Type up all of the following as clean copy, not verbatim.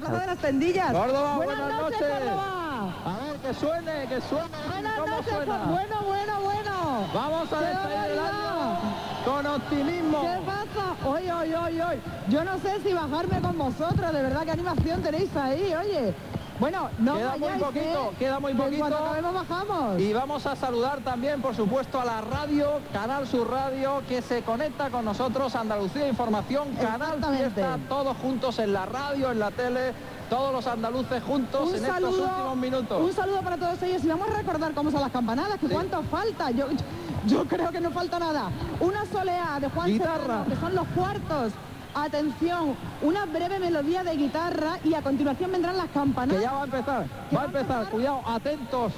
Plaza de las Tendillas. Córdoba, buenas noches, Córdoba. A ver, que suene. Buenas ¿Cómo noches, suena? Bueno. Vamos a despedir el año con optimismo. ¿Qué pasa? Hoy. Yo no sé si bajarme con vosotros, de verdad, qué animación tenéis ahí, oye. Bueno, no queda muy poquito. Cuando acabemos bajamos. Y vamos a saludar también, por supuesto, a la radio, Canal Sur Radio, que se conecta con nosotros, Andalucía Información, Canal Fiesta, todos juntos en la radio, en la tele, todos los andaluces juntos en estos últimos minutos. Un saludo para todos ellos y vamos a recordar cómo son las campanadas, que cuánto falta. Yo creo que no falta nada. Una soleá de Juan Serrano, que son los cuartos. Atención, una breve melodía de guitarra y a continuación vendrán las campanadas. Que ya va a empezar, cuidado, atentos.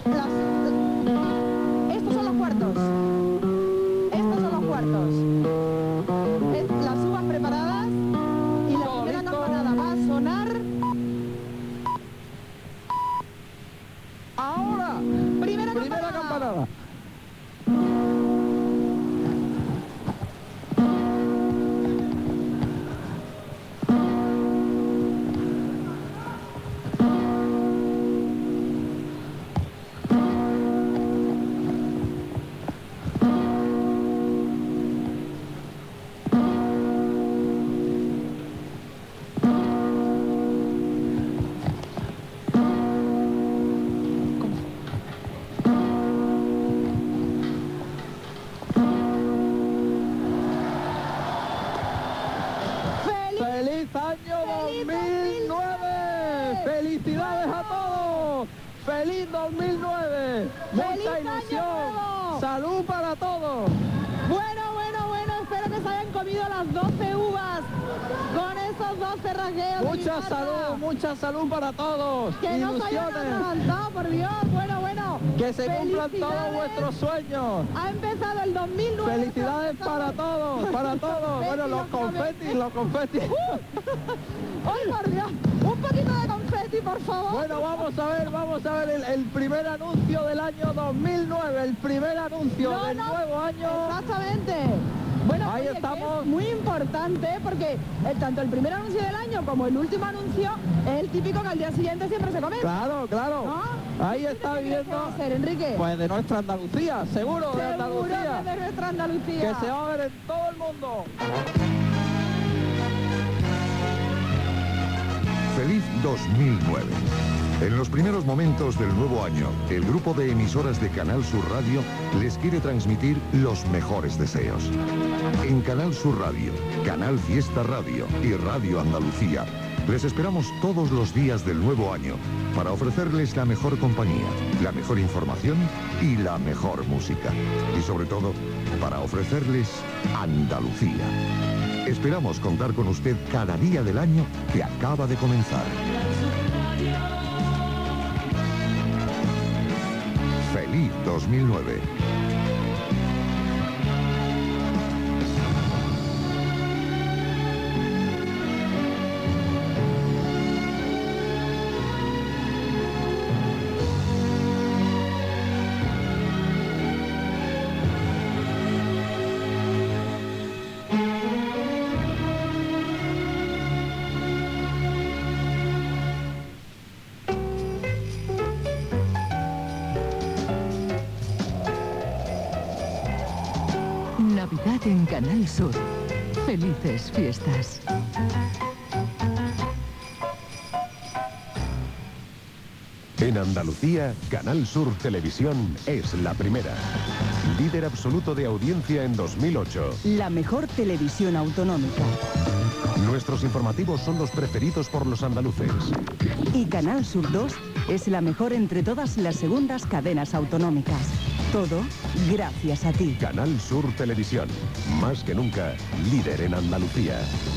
Estos son los cuartos. Las uvas preparadas y la primera campanada va a sonar. Ahora, primera campanada. ¡Feliz año 2009! ¡Felicidades a todos! ¡Feliz 2009! ¡Mucha ilusión! ¡Salud para todos! Bueno, espero que se hayan comido las 12 uvas con esos 12 rasgueos. Mucha salud para todos. Que no se hayan atragantado, por Dios. Bueno. Que se cumplan todos vuestros sueños. Ha empezado el 2009. Felicidades para todos. Bueno, los confetis. ¡Ay, por Dios! Un poquito de confeti, por favor. Bueno, vamos a ver el primer anuncio del año 2009, el primer anuncio del nuevo año. Exactamente. Bueno, ahí estamos. Es muy importante porque tanto el primer anuncio del año como el último anuncio es el típico que al día siguiente siempre se come. Claro. ¿No? Ahí está viviendo. ¿Qué va a hacer, Enrique? Pues de nuestra Andalucía, seguro de Andalucía. De nuestra Andalucía. Que se va a ver en todo el mundo. Feliz 2009. En los primeros momentos del nuevo año, el grupo de emisoras de Canal Sur Radio les quiere transmitir los mejores deseos. En Canal Sur Radio, Canal Fiesta Radio y Radio Andalucía, les esperamos todos los días del nuevo año para ofrecerles la mejor compañía, la mejor información y la mejor música. Y sobre todo, para ofrecerles Andalucía. Esperamos contar con usted cada día del año que acaba de comenzar. ¡Feliz 2009! Navidad en Canal Sur. Felices fiestas. En Andalucía, Canal Sur Televisión es la primera. Líder absoluto de audiencia en 2008. La mejor televisión autonómica. Nuestros informativos son los preferidos por los andaluces. Y Canal Sur 2 es la mejor entre todas las segundas cadenas autonómicas. Todo gracias a ti. Canal Sur Televisión. Más que nunca, líder en Andalucía.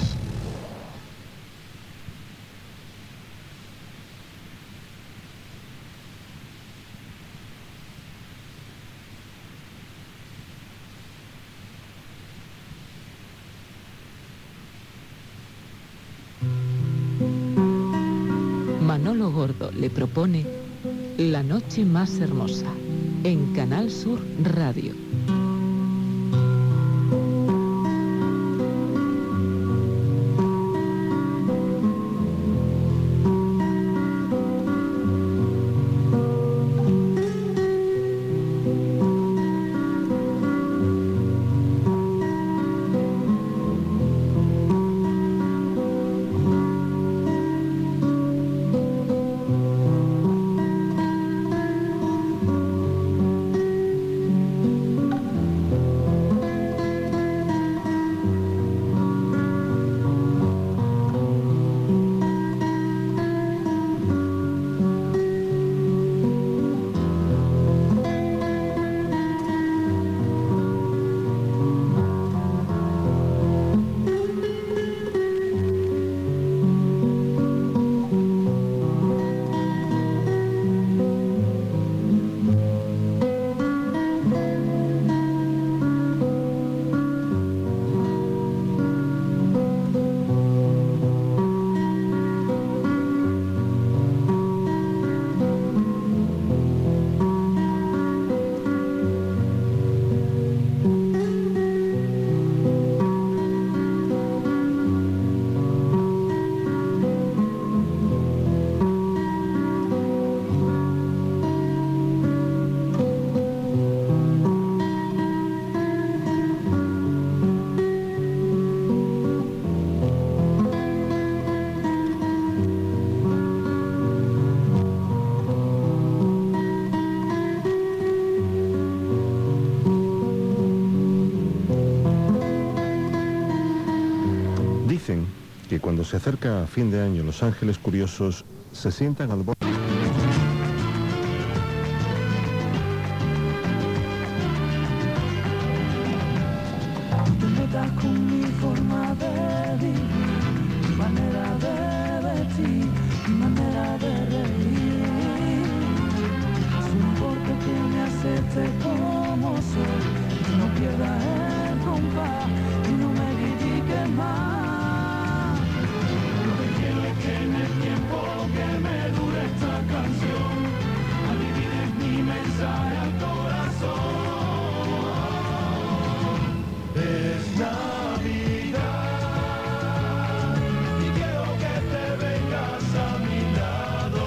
Manolo Gordo le propone La noche más hermosa en Canal Sur Radio. se acerca a fin de año, los ángeles curiosos se sientan al borde. Te metas con mi forma de vivir, mi manera de vestir, mi manera de reír. No importa que me aceptes como soy, no pierdas el compás y no me critiques más. Lo que quiero es que en el tiempo que me dure esta canción, adivines mi mensaje al corazón. Es Navidad y quiero que te vengas a mi lado.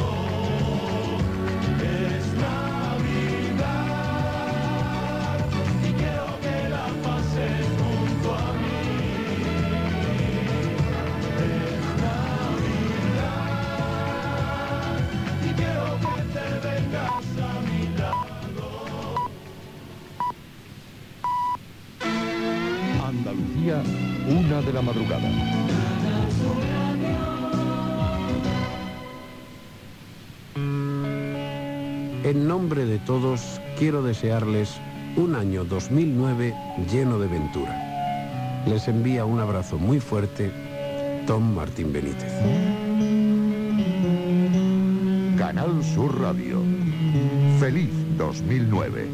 Es Navidad y quiero que la pases junto a mí. Es Navidad y quiero que te vengas a mi lado. Andalucía, 1 de la madrugada. En nombre de todos, quiero desearles un año 2009 lleno de ventura. Les envía un abrazo muy fuerte, Tom Martín Benítez. Canal Sur Radio. Feliz 2009.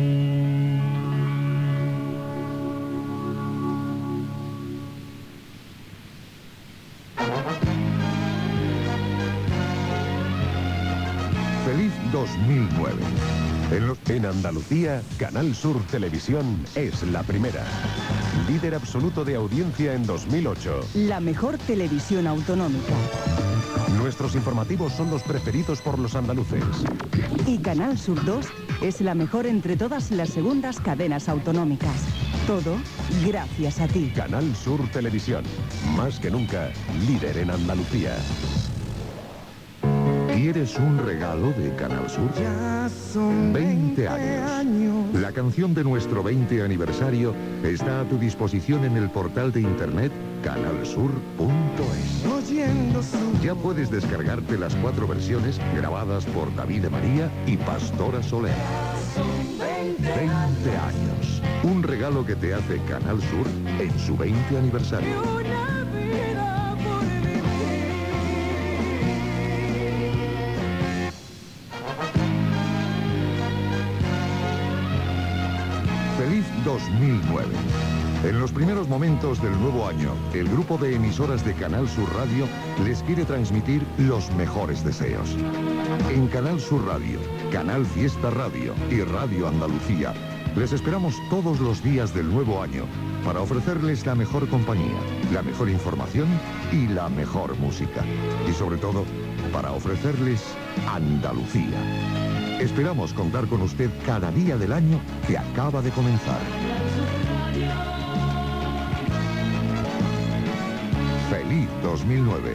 Feliz 2009. En Andalucía, Canal Sur Televisión es la primera. Líder absoluto de audiencia en 2008. La mejor televisión autonómica. Nuestros informativos son los preferidos por los andaluces. Y Canal Sur 2 es la mejor entre todas las segundas cadenas autonómicas. Todo gracias a ti. Canal Sur Televisión. Más que nunca, líder en Andalucía. ¿Quieres un regalo de Canal Sur? 20 años. La canción de nuestro 20 aniversario está a tu disposición en el portal de internet canalsur.es. Ya puedes descargarte las 4 versiones grabadas por David de María y Pastora Soler. 20 años. Un regalo que te hace Canal Sur en su 20 aniversario. Feliz 2009. En los primeros momentos del nuevo año, el grupo de emisoras de Canal Sur Radio les quiere transmitir los mejores deseos. En Canal Sur Radio, Canal Fiesta Radio y Radio Andalucía, les esperamos todos los días del nuevo año para ofrecerles la mejor compañía, la mejor información y la mejor música. Y sobre todo, para ofrecerles Andalucía. Esperamos contar con usted cada día del año que acaba de comenzar. ¡Feliz 2009!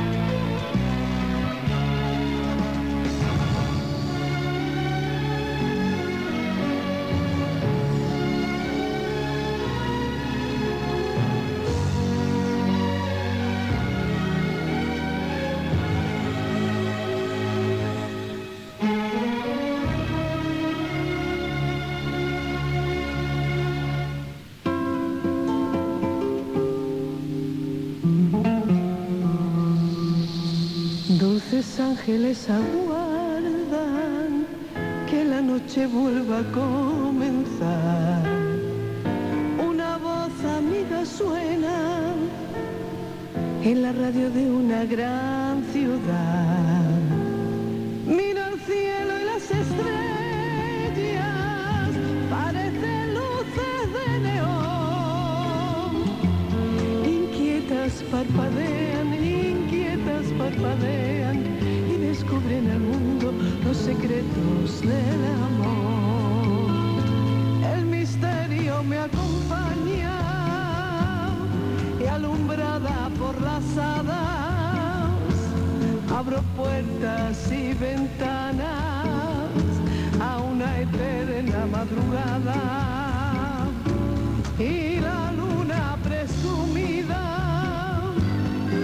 Dulces ángeles aguardan que la noche vuelva a comenzar. Una voz amiga suena en la radio de una gran ciudad. Mira el cielo y las estrellas, parecen luces de neón. Inquietas parpadean y descubren al mundo los secretos del amor. El misterio me acompaña y alumbrada por las hadas, abro puertas y ventanas a una eterna madrugada. Y la luna presumida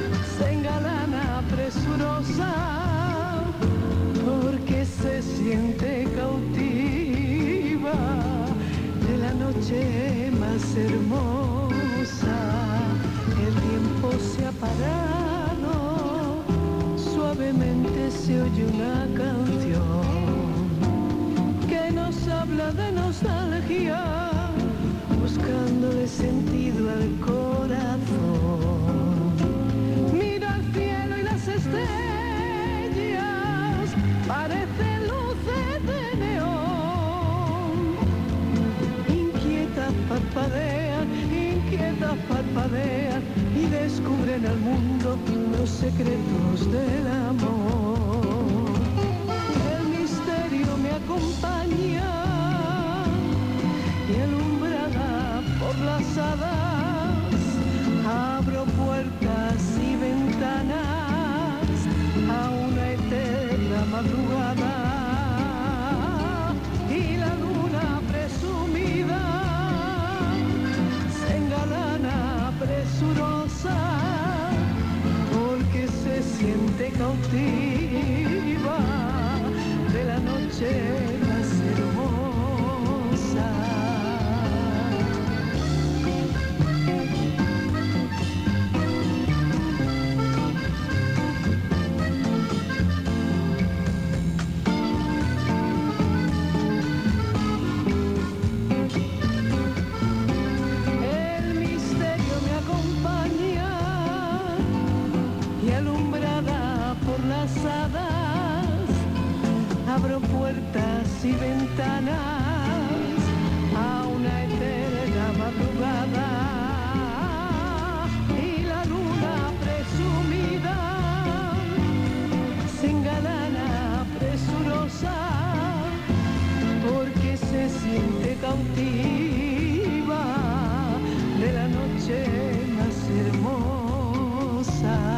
presurosa, porque se siente cautiva de la noche más hermosa. El tiempo se ha parado, suavemente se oye una canción que nos habla de nostalgia, buscándole sentido al corazón. Mira el cielo y las estrellas, parecen luces de neón. Inquietas parpadean y descubren al mundo los secretos del amor. El misterio me acompaña y alumbrada por las hadas, abro puertas y ventanas a una eterna madrugada. Y la luna presumida se engalana presurosa, porque se siente cautiva de la noche más hermosa. Abro puertas y ventanas a una eterna madrugada. Y la luna presumida se engalana presurosa, porque se siente cautiva de la noche más hermosa.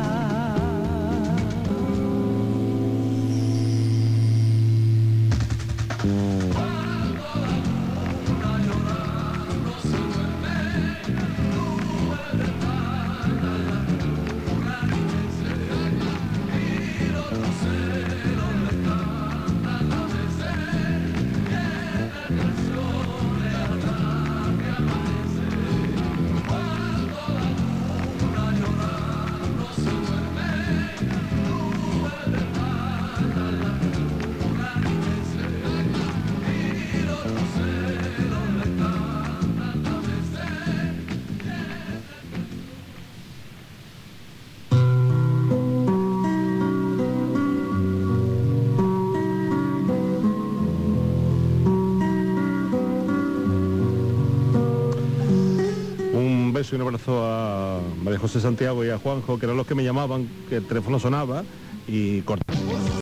Y un abrazo a María José Santiago y a Juanjo, que eran los que me llamaban, que el teléfono sonaba y cortaba.